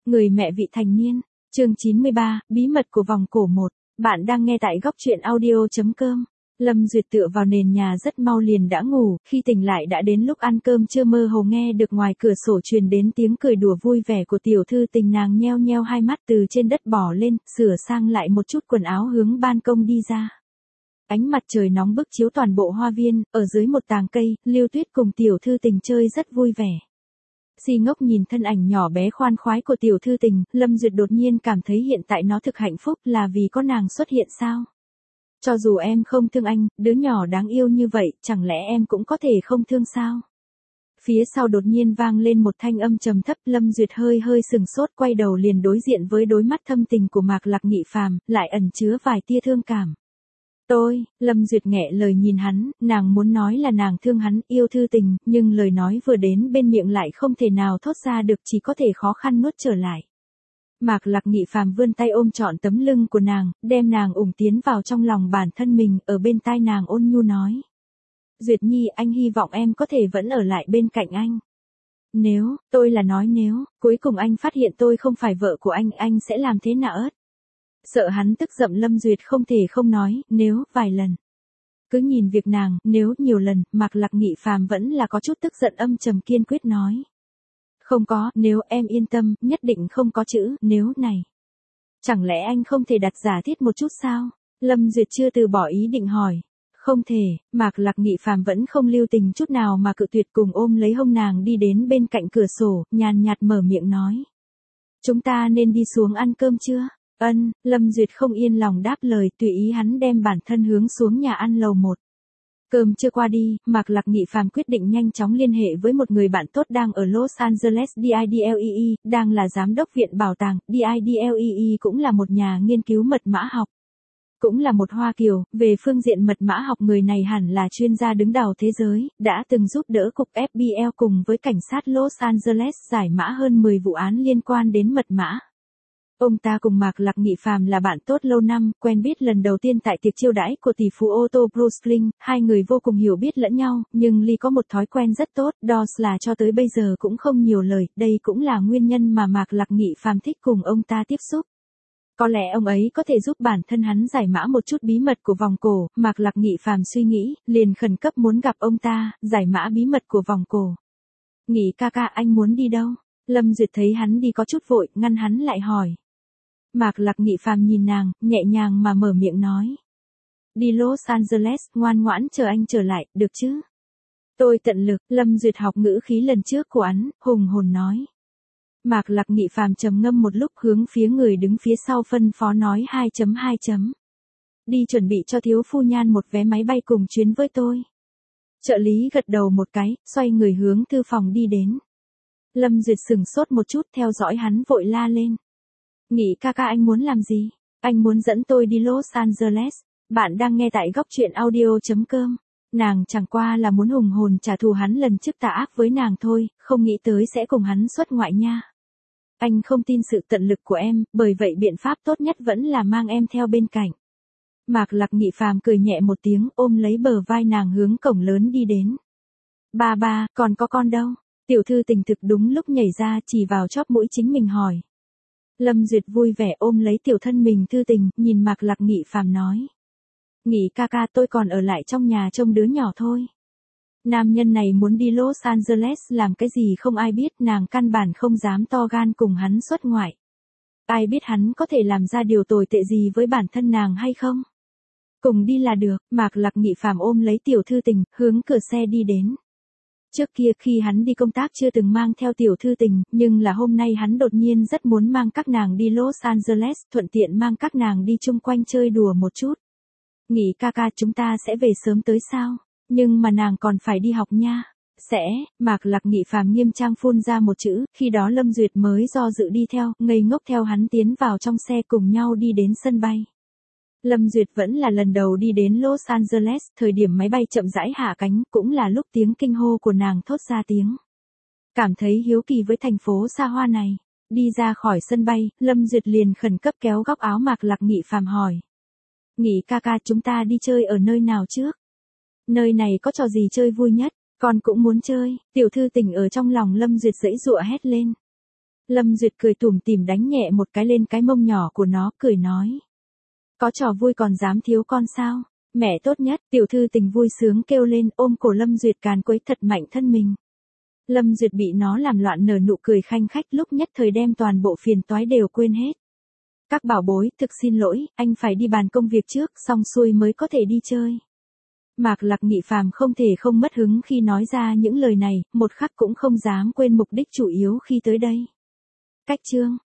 Người mẹ vị thành niên, chương 93, bí mật của vòng cổ 1. Bạn đang nghe tại góc truyện audio.com. Lâm Duyệt tựa vào nền nhà rất mau liền đã ngủ, khi tỉnh lại đã đến lúc ăn cơm trưa, mơ hồ nghe được ngoài cửa sổ truyền đến tiếng cười đùa vui vẻ của tiểu thư tình. Nàng nheo nheo hai mắt từ trên đất bò lên, sửa sang lại một chút quần áo hướng ban công đi ra. Ánh mặt trời nóng bức chiếu toàn bộ hoa viên, ở dưới một tàng cây, Lưu Tuyết cùng tiểu thư tình chơi rất vui vẻ. Si ngốc nhìn thân ảnh nhỏ bé khoan khoái của tiểu thư tình, Lâm Duyệt đột nhiên cảm thấy hiện tại nó thực hạnh phúc, là vì có nàng xuất hiện sao? Cho dù em không thương anh, đứa nhỏ đáng yêu như vậy, chẳng lẽ em cũng có thể không thương sao? Phía sau đột nhiên vang lên một thanh âm trầm thấp, Lâm Duyệt hơi hơi sừng sốt, quay đầu liền đối diện với đôi mắt thâm tình của Mạc Lạc Nghị Phàm, lại ẩn chứa vài tia thương cảm. Lâm Duyệt nghẹ lời nhìn hắn, nàng muốn nói là nàng thương hắn, yêu thư tình, nhưng lời nói vừa đến bên miệng lại không thể nào thốt ra được, chỉ có thể khó khăn nuốt trở lại. Mạc Lạc Nghị Phàm vươn tay ôm trọn tấm lưng của nàng, đem nàng ủng tiến vào trong lòng bản thân mình, ở bên tai nàng ôn nhu nói. Duyệt Nhi, anh hy vọng em có thể vẫn ở lại bên cạnh anh. Nếu, nếu, cuối cùng anh phát hiện tôi không phải vợ của anh sẽ làm thế nào ớt? Sợ hắn tức giận, Lâm Duyệt không thể không nói, nếu, vài lần. Cứ nhìn việc nàng, nếu nhiều lần, Mạc Lạc Nghị Phàm vẫn là có chút tức giận, âm trầm kiên quyết nói. Không có, nếu, em yên tâm, nhất định không có chữ, nếu này. Chẳng lẽ anh không thể đặt giả thiết một chút sao? Lâm Duyệt chưa từ bỏ ý định hỏi. Không thể, Mạc Lạc Nghị Phàm vẫn không lưu tình chút nào mà cự tuyệt, cùng ôm lấy hông nàng đi đến bên cạnh cửa sổ, nhàn nhạt mở miệng nói. Chúng ta nên đi xuống ăn cơm chưa? Ân, Lâm Duyệt không yên lòng đáp lời, tùy ý hắn đem bản thân hướng xuống nhà ăn lầu 1. Cơm chưa qua đi, Mạc Lạc Nghị Phàm quyết định nhanh chóng liên hệ với một người bạn tốt đang ở Los Angeles, DIDLEE, đang là giám đốc viện bảo tàng, DIDLEE cũng là một nhà nghiên cứu mật mã học. Cũng là một Hoa Kiều, về phương diện mật mã học người này hẳn là chuyên gia đứng đầu thế giới, đã từng giúp đỡ cục FBI cùng với cảnh sát Los Angeles giải mã hơn 10 vụ án liên quan đến mật mã. Ông ta cùng Mạc Lạc Nghị Phàm là bạn tốt lâu năm, quen biết lần đầu tiên tại tiệc chiêu đãi của tỷ phú ô tô Bruce Lee, hai người vô cùng hiểu biết lẫn nhau, nhưng Lee có một thói quen rất tốt, đó là cho tới bây giờ cũng không nhiều lời, đây cũng là nguyên nhân mà Mạc Lạc Nghị Phàm thích cùng ông ta tiếp xúc. Có lẽ ông ấy có thể giúp bản thân hắn giải mã một chút bí mật của vòng cổ, Mạc Lạc Nghị Phàm suy nghĩ, liền khẩn cấp muốn gặp ông ta, giải mã bí mật của vòng cổ. Nghị ca ca, anh muốn đi đâu? Lâm Duyệt thấy hắn đi có chút vội, ngăn hắn lại hỏi. Mạc Lạc Nghị Phàm nhìn nàng, nhẹ nhàng mà mở miệng nói. Đi Los Angeles, ngoan ngoãn chờ anh trở lại, được chứ? Tôi tận lực, Lâm Duyệt học ngữ khí lần trước của hắn, hùng hồn nói. Mạc Lạc Nghị Phàm trầm ngâm một lúc, hướng phía người đứng phía sau phân phó nói 2.2. Đi chuẩn bị cho thiếu phu nhan một vé máy bay cùng chuyến với tôi. Trợ lý gật đầu một cái, xoay người hướng thư phòng đi đến. Lâm Duyệt sừng sốt một chút, theo dõi hắn vội la lên. Nghị ca ca, anh muốn làm gì? Anh muốn dẫn tôi đi Los Angeles. Bạn đang nghe tại góc truyện audio.com. Nàng chẳng qua là muốn hùng hồn trả thù hắn lần trước tà ác với nàng thôi, không nghĩ tới sẽ cùng hắn xuất ngoại nha. Anh không tin sự tận lực của em, bởi vậy biện pháp tốt nhất vẫn là mang em theo bên cạnh. Mạc Lạc Nghị Phàm cười nhẹ một tiếng, ôm lấy bờ vai nàng hướng cổng lớn đi đến. Ba, còn có con đâu? Tiểu thư tình thực đúng lúc nhảy ra, chỉ vào chóp mũi chính mình hỏi. Lâm Duyệt vui vẻ ôm lấy tiểu thân mình thư tình, nhìn Mạc Lạc Nghị Phàm nói. Nghị ca ca, tôi còn ở lại trong nhà trông đứa nhỏ thôi. Nam nhân này muốn đi Los Angeles làm cái gì không ai biết, nàng căn bản không dám to gan cùng hắn xuất ngoại. Ai biết hắn có thể làm ra điều tồi tệ gì với bản thân nàng hay không? Cùng đi là được, Mạc Lạc Nghị Phàm ôm lấy tiểu thư tình, hướng cửa xe đi đến. Trước kia khi hắn đi công tác chưa từng mang theo tiểu thư tình, nhưng là hôm nay hắn đột nhiên rất muốn mang các nàng đi Los Angeles, thuận tiện mang các nàng đi chung quanh chơi đùa một chút. Nghị ca ca, chúng ta sẽ về sớm tới sao? Nhưng mà nàng còn phải đi học nha. Mạc Lạc Nghị Phàm nghiêm trang phun ra một chữ, khi đó Lâm Duyệt mới do dự đi theo, ngây ngốc theo hắn tiến vào trong xe cùng nhau đi đến sân bay. Lâm Duyệt vẫn là lần đầu đi đến Los Angeles, thời điểm máy bay chậm rãi hạ cánh, cũng là lúc tiếng kinh hô của nàng thốt ra tiếng. Cảm thấy hiếu kỳ với thành phố xa hoa này. Đi ra khỏi sân bay, Lâm Duyệt liền khẩn cấp kéo góc áo Mạc Lạc Nghị Phàm hỏi. Nghị ca ca, chúng ta đi chơi ở nơi nào trước? Nơi này có trò gì chơi vui nhất? Con cũng muốn chơi. Tiểu thư tình ở trong lòng Lâm Duyệt giãy giụa hét lên. Lâm Duyệt cười tủm tỉm đánh nhẹ một cái lên cái mông nhỏ của nó, cười nói. Có trò vui còn dám thiếu con sao? Mẹ tốt nhất, tiểu thư tình vui sướng kêu lên, ôm cổ Lâm Duyệt càn quấy thật mạnh thân mình. Lâm Duyệt bị nó làm loạn nở nụ cười khanh khách, lúc nhất thời đem toàn bộ phiền toái đều quên hết. Các bảo bối, thực xin lỗi, anh phải đi bàn công việc trước, xong xuôi mới có thể đi chơi. Mạc Lạc Nghị phàm không thể không mất hứng khi nói ra những lời này, một khắc cũng không dám quên mục đích chủ yếu khi tới đây. Cách chương